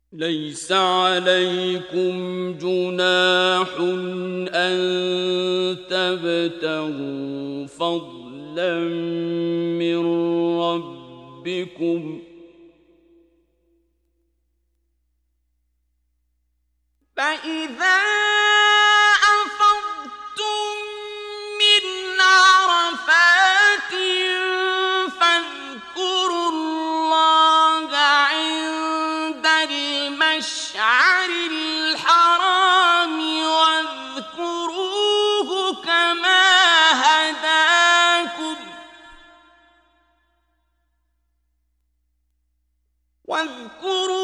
ليس عليكم جناح أن تبتغوا فضلا من ربكم فإذا أفضتم من عرفات فاذكروا الله عند المشعر الحرام واذكروه كما هداكم واذكروا